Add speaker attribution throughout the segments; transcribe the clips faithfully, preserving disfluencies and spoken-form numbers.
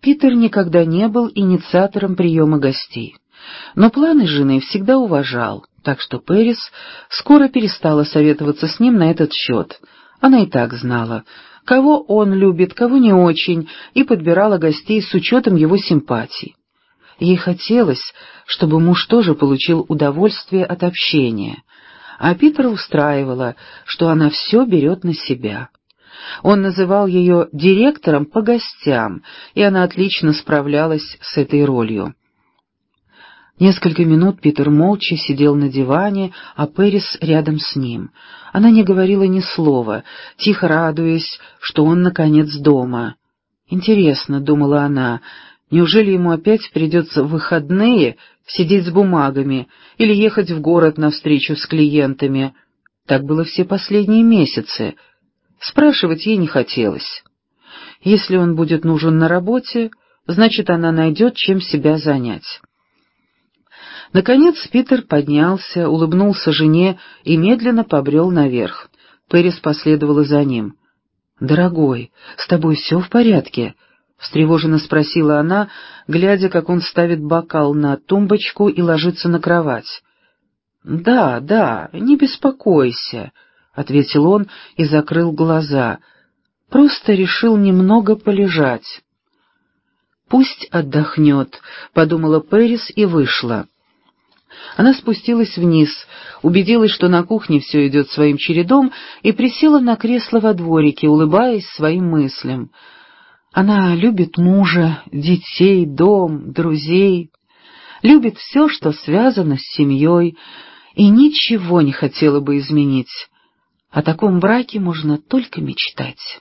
Speaker 1: Питер никогда не был инициатором приема гостей, но планы жены всегда уважал, так что Пэрис скоро перестала советоваться с ним на этот счет. Она и так знала, кого он любит, кого не очень, и подбирала гостей с учетом его симпатий. Ей хотелось, чтобы муж тоже получил удовольствие от общения, а Питера устраивало, что она все берет на себя. Он называл ее директором по гостям, и она отлично справлялась с этой ролью. Несколько минут Питер молча сидел на диване, а Пэрис рядом с ним. Она не говорила ни слова, тихо радуясь, что он наконец дома. «Интересно», — думала она, — «неужели ему опять придется в выходные сидеть с бумагами или ехать в город на встречу с клиентами? Так было все последние месяцы». Спрашивать ей не хотелось. Если он будет нужен на работе, значит, она найдет, чем себя занять. Наконец Питер поднялся, улыбнулся жене и медленно побрел наверх. Пэрис последовала за ним. «Дорогой, с тобой все в порядке?» — встревоженно спросила она, глядя, как он ставит бокал на тумбочку и ложится на кровать. «Да, да, не беспокойся», — ответил он и закрыл глаза. «Просто решил немного полежать». «Пусть отдохнет», — подумала Пэрис и вышла. Она спустилась вниз, убедилась, что на кухне все идет своим чередом, и присела на кресло во дворике, улыбаясь своим мыслям. Она любит мужа, детей, дом, друзей, любит все, что связано с семьей, и ничего не хотела бы изменить. О таком браке можно только мечтать.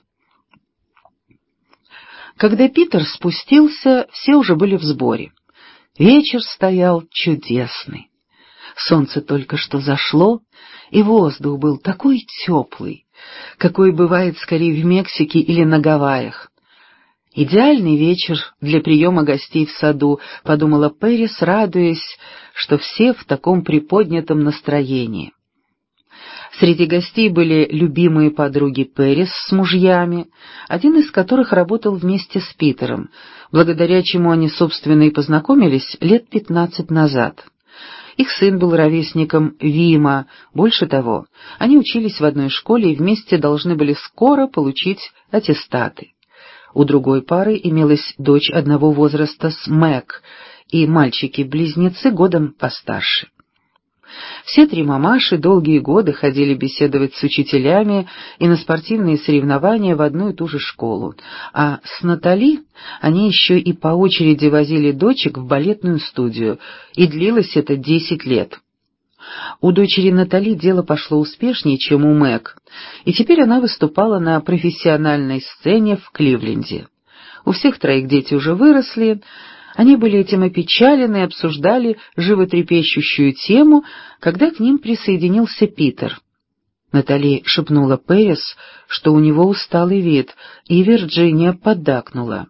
Speaker 1: Когда Питер спустился, все уже были в сборе. Вечер стоял чудесный. Солнце только что зашло, и воздух был такой теплый, какой бывает скорее в Мексике или на Гавайях. «Идеальный вечер для приема гостей в саду», — подумала Пэрис, радуясь, что все в таком приподнятом настроении. Среди гостей были любимые подруги Пэрис с мужьями, один из которых работал вместе с Питером, благодаря чему они, собственно, и познакомились лет пятнадцать назад. Их сын был ровесником Вима, больше того, они учились в одной школе и вместе должны были скоро получить аттестаты. У другой пары имелась дочь одного возраста с Мэг, и мальчики-близнецы годом постарше. Все три мамаши долгие годы ходили беседовать с учителями и на спортивные соревнования в одну и ту же школу, а с Натали они еще и по очереди возили дочек в балетную студию, и длилось это десять лет. У дочери Натали дело пошло успешнее, чем у Мэг, и теперь она выступала на профессиональной сцене в Кливленде. У всех троих дети уже выросли. Они были этим опечалены и обсуждали животрепещущую тему, когда к ним присоединился Питер. Натали шепнула Пэрис, что у него усталый вид, и Вирджиния поддакнула.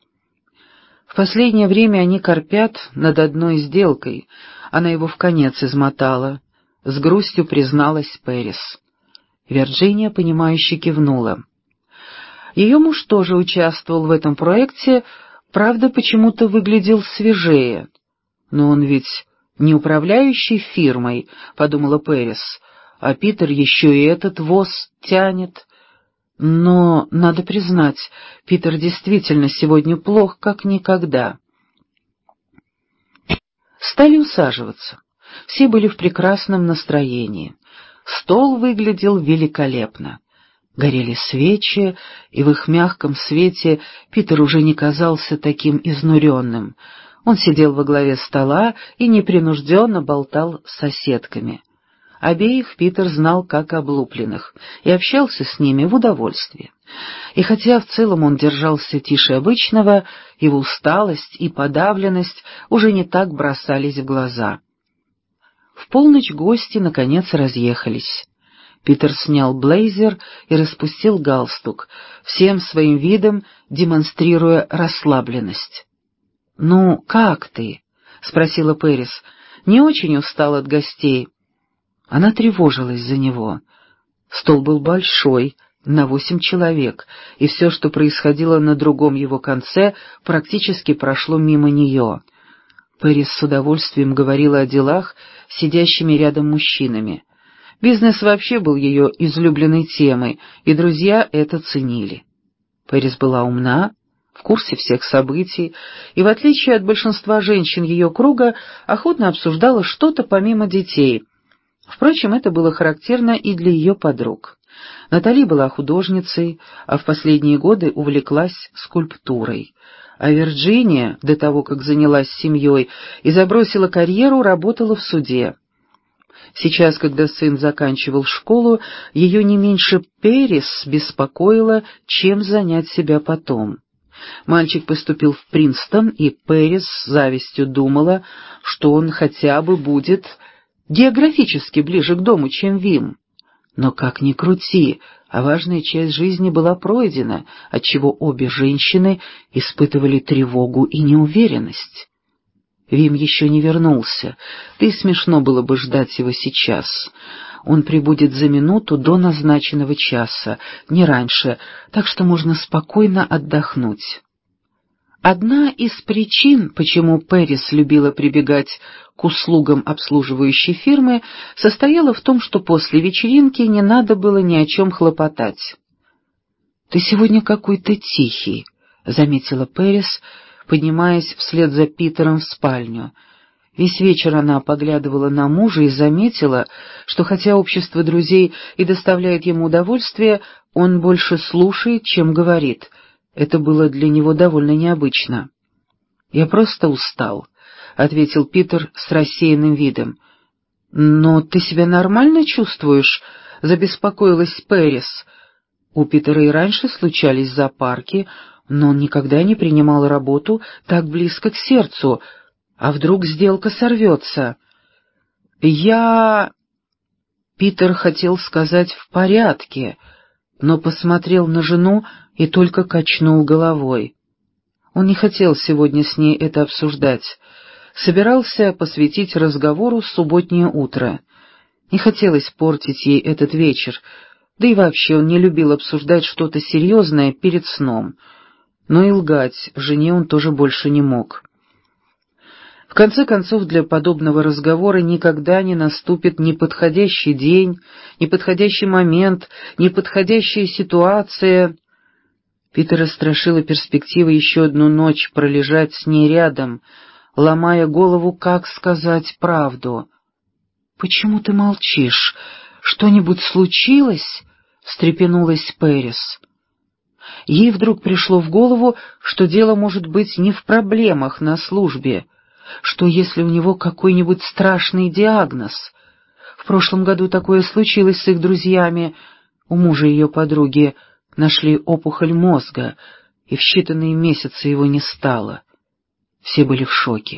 Speaker 1: В последнее время они корпят над одной сделкой, она его вконец измотала, — с грустью призналась Пэрис. Вирджиния, понимающе кивнула. Ее муж тоже участвовал в этом проекте, правда, почему-то выглядел свежее. «Но он ведь не управляющий фирмой», — подумала Пэрис, — «а Питер еще и этот воз тянет». Но, надо признать, Питер действительно сегодня плох, как никогда. Стали усаживаться. Все были в прекрасном настроении. Стол выглядел великолепно. Горели свечи, и в их мягком свете Питер уже не казался таким изнуренным. Он сидел во главе стола и непринужденно болтал с соседками. Обеих Питер знал как облупленных и общался с ними в удовольствие. И хотя в целом он держался тише обычного, его усталость и подавленность уже не так бросались в глаза. В полночь гости наконец разъехались. Питер снял блейзер и распустил галстук, всем своим видом демонстрируя расслабленность. «Ну, как ты?» — спросила Пэрис. «Не очень устал от гостей». Она тревожилась за него. Стол был большой, на восемь человек, и все, что происходило на другом его конце, практически прошло мимо нее. Пэрис с удовольствием говорила о делах с сидящими рядом мужчинами. Бизнес вообще был ее излюбленной темой, и друзья это ценили. Пэрис была умна, в курсе всех событий, и, в отличие от большинства женщин ее круга, охотно обсуждала что-то помимо детей. Впрочем, это было характерно и для ее подруг. Натали была художницей, а в последние годы увлеклась скульптурой. А Вирджиния, до того, как занялась семьей и забросила карьеру, работала в суде. Сейчас, когда сын заканчивал школу, ее не меньше Пэрис беспокоило, чем занять себя потом. Мальчик поступил в Принстон, и Пэрис с завистью думала, что он хотя бы будет географически ближе к дому, чем Вим. Но как ни крути, а важная часть жизни была пройдена, отчего обе женщины испытывали тревогу и неуверенность. Вим еще не вернулся, да и смешно было бы ждать его сейчас. Он прибудет за минуту до назначенного часа, не раньше, так что можно спокойно отдохнуть. Одна из причин, почему Пэрис любила прибегать к услугам обслуживающей фирмы, состояла в том, что после вечеринки не надо было ни о чем хлопотать. «Ты сегодня какой-то тихий», — заметила Пэрис, поднимаясь вслед за Питером в спальню. Весь вечер она поглядывала на мужа и заметила, что хотя общество друзей и доставляет ему удовольствие, он больше слушает, чем говорит. Это было для него довольно необычно. «Я просто устал», — ответил Питер с рассеянным видом. «Но ты себя нормально чувствуешь?» — забеспокоилась Пэрис. У Питера и раньше случались запарки, но он никогда не принимал работу так близко к сердцу. А вдруг сделка сорвется? «Я...» Питер хотел сказать «в порядке», но посмотрел на жену и только качнул головой. Он не хотел сегодня с ней это обсуждать. Собирался посвятить разговору субботнее утро. Не хотелось портить ей этот вечер, да и вообще он не любил обсуждать что-то серьезное перед сном. Но и лгать жене он тоже больше не мог. В конце концов, для подобного разговора никогда не наступит неподходящий день, неподходящий момент, неподходящая ситуация. Питера страшила перспектива еще одну ночь пролежать с ней рядом, ломая голову, как сказать правду. «Почему ты молчишь? Что-нибудь случилось?» — встрепенулась Пэрис. Ей вдруг пришло в голову, что дело может быть не в проблемах на службе, что если у него какой-нибудь страшный диагноз. В прошлом году такое случилось с их друзьями. У мужа ее подруги нашли опухоль мозга, и в считанные месяцы его не стало. Все были в шоке.